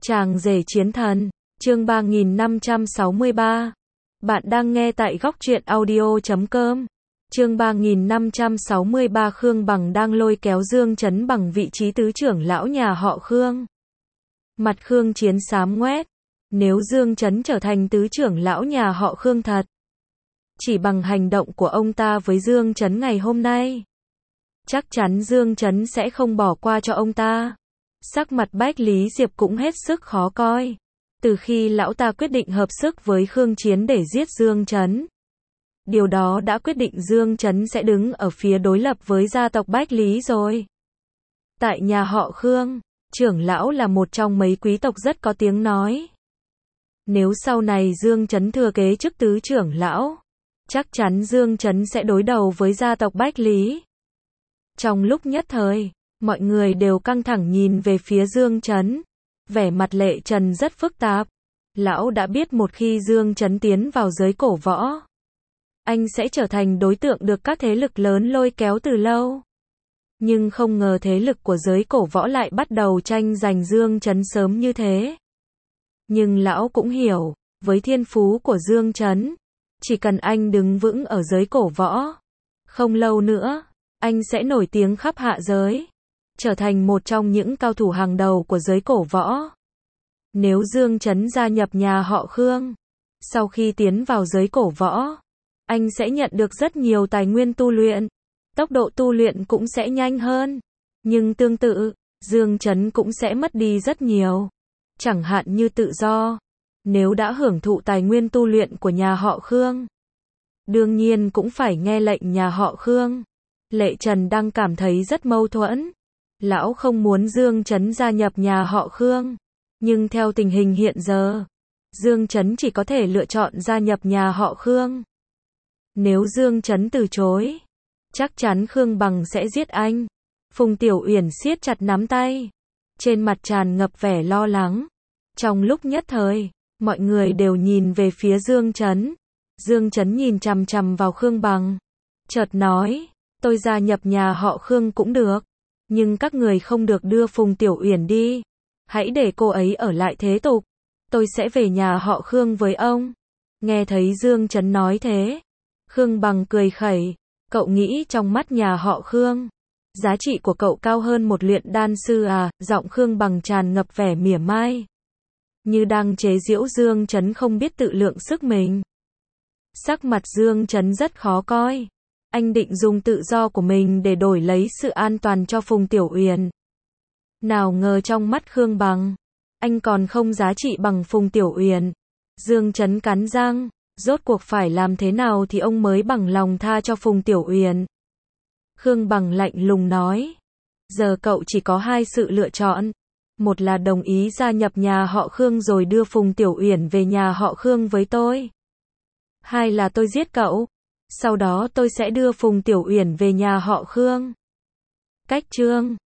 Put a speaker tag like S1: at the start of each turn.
S1: Chàng rể chiến thần, chương 3563. Bạn đang nghe tại góc truyện audio.com. Chương 3563 Khương Bằng đang lôi kéo Dương Chấn bằng vị trí tứ trưởng lão nhà họ Khương. Mặt Khương Chiến xám ngoét. Nếu Dương Chấn trở thành tứ trưởng lão nhà họ Khương thật, chỉ bằng hành động của ông ta với Dương Chấn ngày hôm nay, chắc chắn Dương Chấn sẽ không bỏ qua cho ông ta. Sắc mặt Bách Lý Diệp cũng hết sức khó coi. Từ khi lão ta quyết định hợp sức với Khương Chiến để giết Dương Chấn, điều đó đã quyết định Dương Chấn sẽ đứng ở phía đối lập với gia tộc Bách Lý rồi. Tại nhà họ Khương, trưởng lão là một trong mấy quý tộc rất có tiếng nói. Nếu sau này Dương Chấn thừa kế chức tứ trưởng lão, chắc chắn Dương Chấn sẽ đối đầu với gia tộc Bách Lý. Trong lúc nhất thời, mọi người đều căng thẳng nhìn về phía Dương Chấn. Vẻ mặt Lệ Trần rất phức tạp. Lão đã biết một khi Dương Chấn tiến vào giới cổ võ, anh sẽ trở thành đối tượng được các thế lực lớn lôi kéo từ lâu. Nhưng không ngờ thế lực của giới cổ võ lại bắt đầu tranh giành Dương Chấn sớm như thế. Nhưng lão cũng hiểu, với thiên phú của Dương Chấn, chỉ cần anh đứng vững ở giới cổ võ, không lâu nữa, anh sẽ nổi tiếng khắp hạ giới, trở thành một trong những cao thủ hàng đầu của giới cổ võ. Nếu Dương Chấn gia nhập nhà họ Khương, sau khi tiến vào giới cổ võ, anh sẽ nhận được rất nhiều tài nguyên tu luyện, tốc độ tu luyện cũng sẽ nhanh hơn. Nhưng tương tự, Dương Chấn cũng sẽ mất đi rất nhiều. Chẳng hạn như tự do, nếu đã hưởng thụ tài nguyên tu luyện của nhà họ Khương, đương nhiên cũng phải nghe lệnh nhà họ Khương. Lệ Trần đang cảm thấy rất mâu thuẫn. Lão không muốn Dương Chấn gia nhập nhà họ Khương, nhưng theo tình hình hiện giờ, Dương Chấn chỉ có thể lựa chọn gia nhập nhà họ Khương. Nếu Dương Chấn từ chối, chắc chắn Khương Bằng sẽ giết anh. Phùng Tiểu Uyển siết chặt nắm tay, trên mặt tràn ngập vẻ lo lắng. Trong lúc nhất thời, mọi người đều nhìn về phía Dương Chấn. Dương Chấn nhìn chằm chằm vào Khương Bằng, chợt nói, tôi gia nhập nhà họ Khương cũng được, nhưng các người không được đưa Phùng Tiểu Uyển đi. Hãy để cô ấy ở lại thế tục. Tôi sẽ về nhà họ Khương với ông. Nghe thấy Dương Chấn nói thế, Khương Bằng cười khẩy. Cậu nghĩ trong mắt nhà họ Khương, giá trị của cậu cao hơn một luyện đan sư à? Giọng Khương Bằng tràn ngập vẻ mỉa mai, như đang chế giễu Dương Chấn không biết tự lượng sức mình. Sắc mặt Dương Chấn rất khó coi. Anh định dùng tự do của mình để đổi lấy sự an toàn cho Phùng Tiểu Uyển. Nào ngờ trong mắt Khương Bằng, anh còn không giá trị bằng Phùng Tiểu Uyển. Dương Chấn cắn răng, rốt cuộc phải làm thế nào thì ông mới bằng lòng tha cho Phùng Tiểu Uyển? Khương Bằng lạnh lùng nói, giờ cậu chỉ có hai sự lựa chọn. Một là đồng ý gia nhập nhà họ Khương rồi đưa Phùng Tiểu Uyển về nhà họ Khương với tôi. Hai là tôi giết cậu, sau đó tôi sẽ đưa Phùng Tiểu Uyển về nhà họ Khương. Cách chương